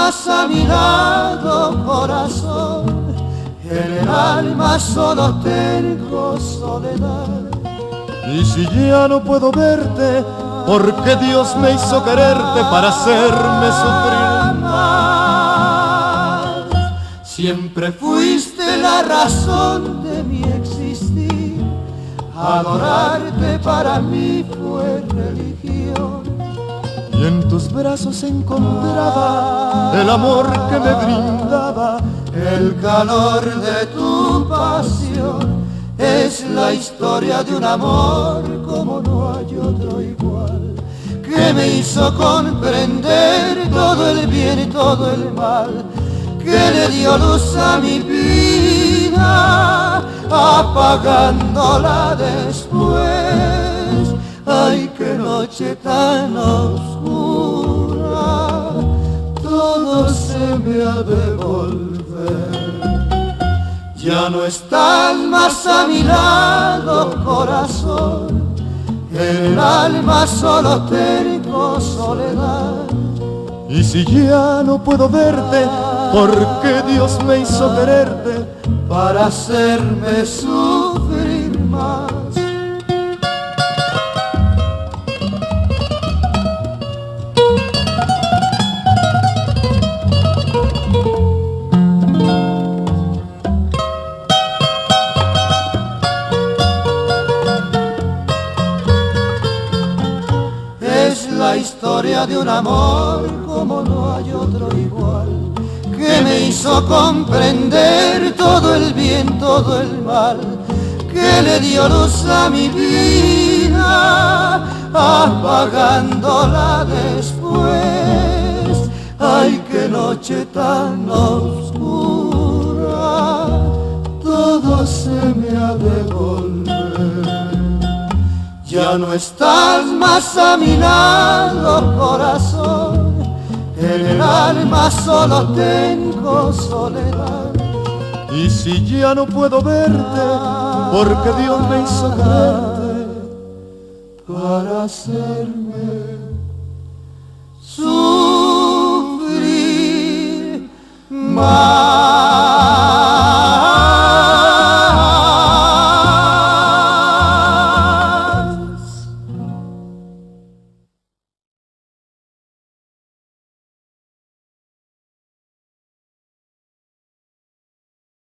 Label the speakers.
Speaker 1: más a mi lado, corazón. En el alma solo tengo soledad.
Speaker 2: Y si ya no puedo verte, porque Dios me hizo quererte para hacerme sufrir
Speaker 1: más. Siempre fuiste la razón de mi existir. Adorarte para mí fue religión.
Speaker 2: Y en tus brazos encontraba el amor que me brindaba
Speaker 1: el calor de tu pasión. Es la historia de un amor como no hay otro igual, que me hizo comprender todo el bien y todo el mal, que le dio luz a mi vida, apagándola después. Ay, qué noche tan oscura, todo se me ha de volver. Ya no estás más a mi lado, corazón. En el alma solo tengo soledad.
Speaker 2: Y si ya no puedo verte, porque Dios me hizo quererte
Speaker 1: para hacerme sufrir más. La historia de un amor como no hay otro igual, que me hizo comprender todo el bien, todo el mal, que le dio luz a mi vida, apagándola después. Ay, qué noche tan oscura, todo se me ha de volver. Ya no estás más a mi lado, corazón. En el alma solo tengo soledad.
Speaker 2: Y si ya no puedo verte, porque Dios me hizo quererte
Speaker 1: para hacerme sufrir más.